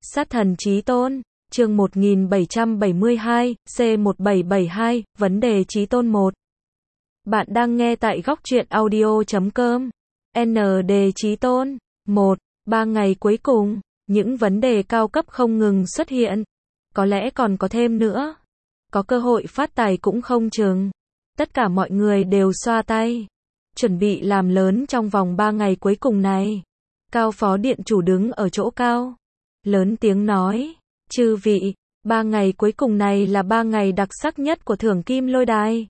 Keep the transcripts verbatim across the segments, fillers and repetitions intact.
Sát thần chí tôn, chương một nghìn bảy trăm bảy mươi hai, C một bảy bảy hai, vấn đề chí tôn một. Bạn đang nghe tại góc truyện audio chấm com. N đề chí tôn. một. Ba ngày cuối cùng, những vấn đề cao cấp không ngừng xuất hiện. Có lẽ còn có thêm nữa. Có cơ hội phát tài cũng không chừng. Tất cả mọi người đều xoa tay, chuẩn bị làm lớn trong vòng ba ngày cuối cùng này. Cao phó điện chủ đứng ở chỗ cao, lớn tiếng nói, chư vị, ba ngày cuối cùng này là ba ngày đặc sắc nhất của thưởng kim lôi đài.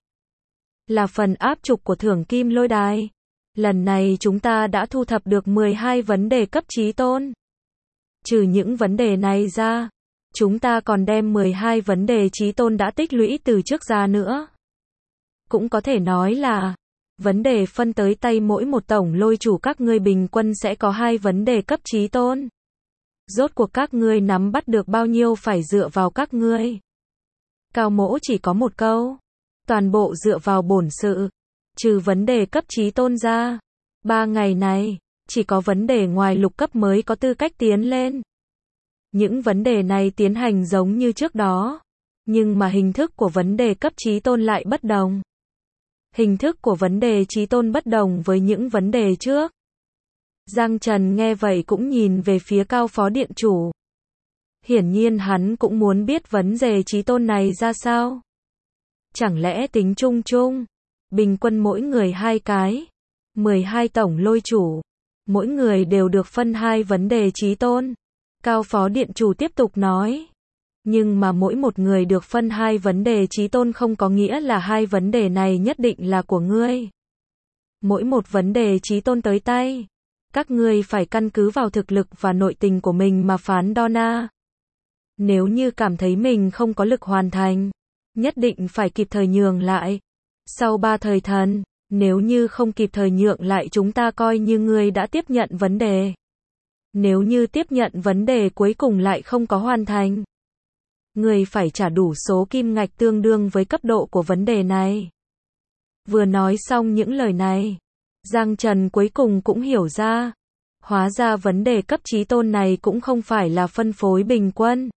Là phần áp trục của thưởng kim lôi đài. Lần này chúng ta đã thu thập được mười hai vấn đề cấp chí tôn. Trừ những vấn đề này ra, chúng ta còn đem mười hai vấn đề chí tôn đã tích lũy từ trước ra nữa. Cũng có thể nói là, vấn đề phân tới tay mỗi một tổng lôi chủ các ngươi bình quân sẽ có hai vấn đề cấp chí tôn. Rốt cuộc các ngươi nắm bắt được bao nhiêu phải dựa vào các ngươi. Cao mỗ chỉ có một câu, toàn bộ dựa vào bổn sự. Trừ vấn đề cấp chí tôn ra, ba ngày này, chỉ có vấn đề ngoài lục cấp mới có tư cách tiến lên. Những vấn đề này tiến hành giống như trước đó, nhưng mà hình thức của vấn đề cấp chí tôn lại bất đồng. Hình thức của vấn đề chí tôn bất đồng với những vấn đề trước. Giang Trần nghe vậy cũng nhìn về phía cao phó điện chủ. Hiển nhiên hắn cũng muốn biết vấn đề chí tôn này ra sao. Chẳng lẽ tính chung chung, bình quân mỗi người hai cái, mười hai tổng lôi chủ, mỗi người đều được phân hai vấn đề chí tôn. Cao phó điện chủ tiếp tục nói. Nhưng mà mỗi một người được phân hai vấn đề chí tôn không có nghĩa là hai vấn đề này nhất định là của ngươi. Mỗi một vấn đề chí tôn tới tay, các ngươi phải căn cứ vào thực lực và nội tình của mình mà phán đo na. Nếu như cảm thấy mình không có lực hoàn thành, nhất định phải kịp thời nhường lại. Sau ba thời thần, nếu như không kịp thời nhượng lại chúng ta coi như ngươi đã tiếp nhận vấn đề. Nếu như tiếp nhận vấn đề cuối cùng lại không có hoàn thành, người phải trả đủ số kim ngạch tương đương với cấp độ của vấn đề này. Vừa nói xong những lời này, Giang Trần cuối cùng cũng hiểu ra. Hóa ra vấn đề cấp chí tôn này cũng không phải là phân phối bình quân.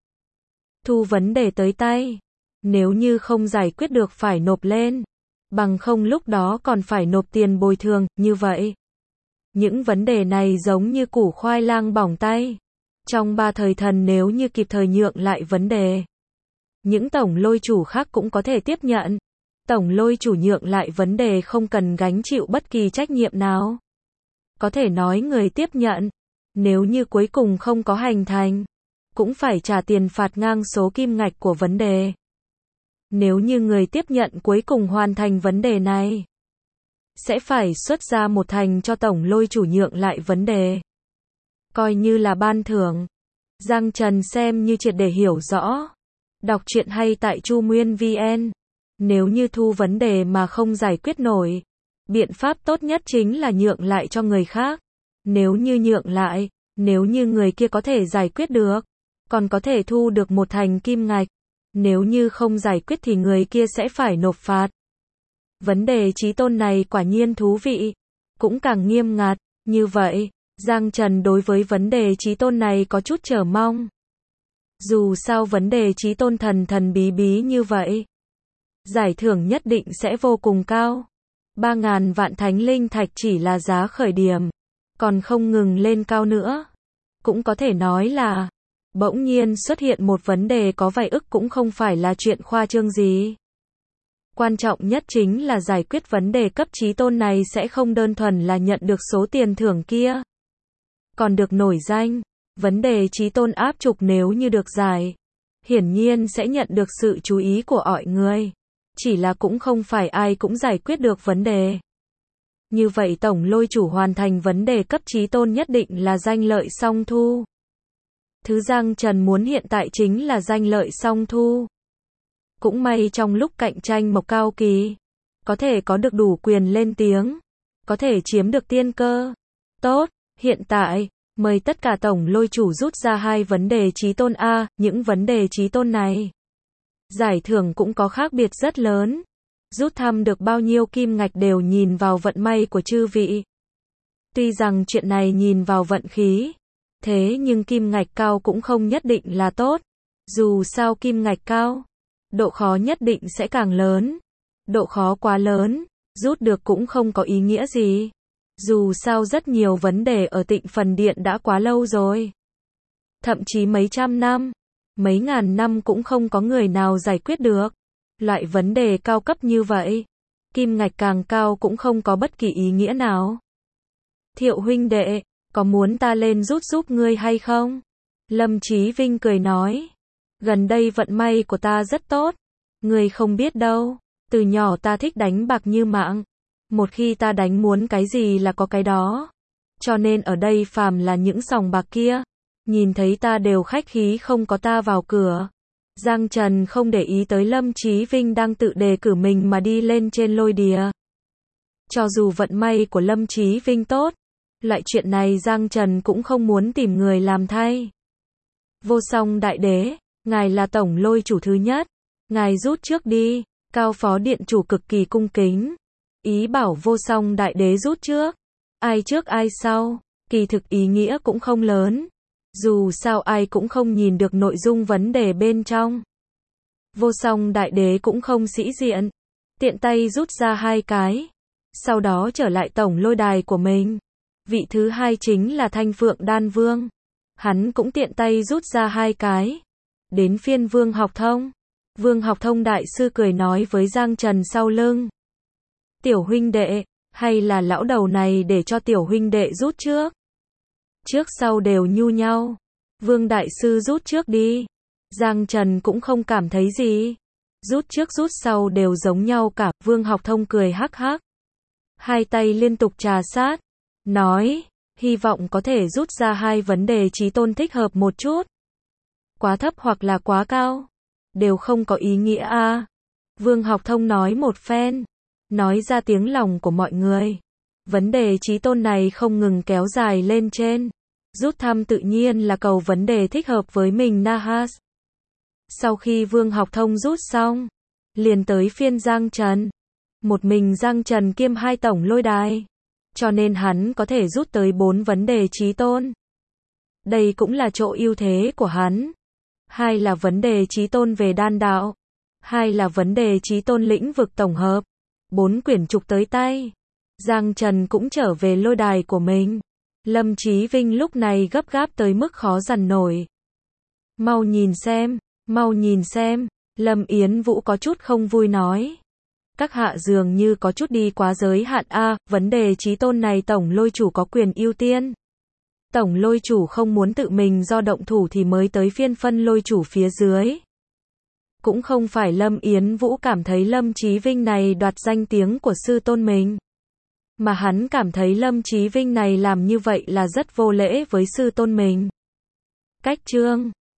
Thu vấn đề tới tay, nếu như không giải quyết được phải nộp lên, bằng không lúc đó còn phải nộp tiền bồi thường, như vậy. Những vấn đề này giống như củ khoai lang bỏng tay. Trong ba thời thần nếu như kịp thời nhượng lại vấn đề, những tổng lôi chủ khác cũng có thể tiếp nhận. Tổng lôi chủ nhượng lại vấn đề không cần gánh chịu bất kỳ trách nhiệm nào. Có thể nói người tiếp nhận, nếu như cuối cùng không có hành thành, cũng phải trả tiền phạt ngang số kim ngạch của vấn đề. Nếu như người tiếp nhận cuối cùng hoàn thành vấn đề này, sẽ phải xuất ra một thành cho tổng lôi chủ nhượng lại vấn đề. Coi như là ban thưởng. Giang Trần xem như triệt để hiểu rõ. Đọc truyện hay tại Chu Nguyên vê en. Nếu như thu vấn đề mà không giải quyết nổi, biện pháp tốt nhất chính là nhượng lại cho người khác. Nếu như nhượng lại, nếu như người kia có thể giải quyết được, còn có thể thu được một thành kim ngạch. Nếu như không giải quyết thì người kia sẽ phải nộp phạt. Vấn đề chí tôn này quả nhiên thú vị, cũng càng nghiêm ngặt. Như vậy, Giang Trần đối với vấn đề chí tôn này có chút chờ mong. Dù sao vấn đề chí tôn thần thần bí bí như vậy, giải thưởng nhất định sẽ vô cùng cao. Ba ngàn vạn thánh linh thạch chỉ là giá khởi điểm, còn không ngừng lên cao nữa. Cũng có thể nói là, bỗng nhiên xuất hiện một vấn đề có vài ức cũng không phải là chuyện khoa trương gì. Quan trọng nhất chính là giải quyết vấn đề cấp chí tôn này sẽ không đơn thuần là nhận được số tiền thưởng kia, còn được nổi danh. Vấn đề chí tôn áp trục nếu như được giải, hiển nhiên sẽ nhận được sự chú ý của mọi người. Chỉ là cũng không phải ai cũng giải quyết được vấn đề. Như vậy tổng lôi chủ hoàn thành vấn đề cấp chí tôn nhất định là danh lợi song thu. Thứ Giang Trần muốn hiện tại chính là danh lợi song thu. Cũng may trong lúc cạnh tranh Mộc Cao Kỳ, có thể có được đủ quyền lên tiếng, có thể chiếm được tiên cơ. Tốt, hiện tại, mời tất cả tổng lôi chủ rút ra hai vấn đề chí tôn A, những vấn đề chí tôn này. Giải thưởng cũng có khác biệt rất lớn. Rút thăm được bao nhiêu kim ngạch đều nhìn vào vận may của chư vị. Tuy rằng chuyện này nhìn vào vận khí, Thế nhưng kim ngạch cao cũng không nhất định là tốt. Dù sao kim ngạch cao, độ khó nhất định sẽ càng lớn. Độ khó quá lớn, rút được cũng không có ý nghĩa gì. Dù sao rất nhiều vấn đề ở Tịnh Phần Điện đã quá lâu rồi. Thậm chí mấy trăm năm, mấy ngàn năm cũng không có người nào giải quyết được. Loại vấn đề cao cấp như vậy, kim ngạch càng cao cũng không có bất kỳ ý nghĩa nào. Thiệu huynh đệ, có muốn ta lên rút giúp ngươi hay không? Lâm Chí Vinh cười nói. Gần đây vận may của ta rất tốt. Ngươi không biết đâu, từ nhỏ ta thích đánh bạc như mạng. Một khi ta đánh muốn cái gì là có cái đó. Cho nên ở đây phàm là những sòng bạc kia, nhìn thấy ta đều khách khí không có ta vào cửa. Giang Trần không để ý tới Lâm Chí Vinh đang tự đề cử mình mà đi lên trên lôi đìa. Cho dù vận may của Lâm Chí Vinh tốt, loại chuyện này Giang Trần cũng không muốn tìm người làm thay. Vô Song Đại Đế, ngài là tổng lôi chủ thứ nhất, ngài rút trước đi. Cao phó điện chủ cực kỳ cung kính, ý bảo Vô Song Đại Đế rút trước. Ai trước ai sau, kỳ thực ý nghĩa cũng không lớn. Dù sao ai cũng không nhìn được nội dung vấn đề bên trong. Vô Song Đại Đế cũng không sĩ diện, tiện tay rút ra hai cái, sau đó trở lại tổng lôi đài của mình. Vị thứ hai chính là Thanh Phượng Đan Vương. Hắn cũng tiện tay rút ra hai cái. Đến phiên Vương Học Thông. Vương Học Thông đại sư cười nói với Giang Trần sau lưng. Tiểu huynh đệ, hay là lão đầu này để cho tiểu huynh đệ rút trước? Trước sau đều nhu nhau. Vương đại sư rút trước đi. Giang Trần cũng không cảm thấy gì. Rút trước rút sau đều giống nhau cả. Vương Học Thông cười hắc hắc. Hai tay liên tục trà sát. Nói, hy vọng có thể rút ra hai vấn đề chí tôn thích hợp một chút. Quá thấp hoặc là quá cao, đều không có ý nghĩa a. À. Vương Học Thông nói một phen, nói ra tiếng lòng của mọi người. Vấn đề chí tôn này không ngừng kéo dài lên trên. Rút thăm tự nhiên là cầu vấn đề thích hợp với mình Nahas. Sau khi Vương Học Thông rút xong, liền tới phiên Giang Trần. Một mình Giang Trần kiêm hai tổng lôi đài. Cho nên hắn có thể rút tới bốn vấn đề chí tôn. Đây cũng là chỗ ưu thế của hắn. Hai là vấn đề chí tôn về đan đạo. Hai là vấn đề chí tôn lĩnh vực tổng hợp. Bốn quyển trục tới tay. Giang Trần cũng trở về lôi đài của mình. Lâm Chí Vinh lúc này gấp gáp tới mức khó dằn nổi. Mau nhìn xem, mau nhìn xem. Lâm Yến Vũ có chút không vui nói. Các hạ dường như có chút đi quá giới hạn a, vấn đề chí tôn này tổng lôi chủ có quyền ưu tiên. Tổng lôi chủ không muốn tự mình do động thủ thì mới tới phiên phân lôi chủ phía dưới. Cũng không phải Lâm Yến Vũ cảm thấy Lâm Chí Vinh này đoạt danh tiếng của sư tôn mình, mà hắn cảm thấy Lâm Chí Vinh này làm như vậy là rất vô lễ với sư tôn mình. Cách chương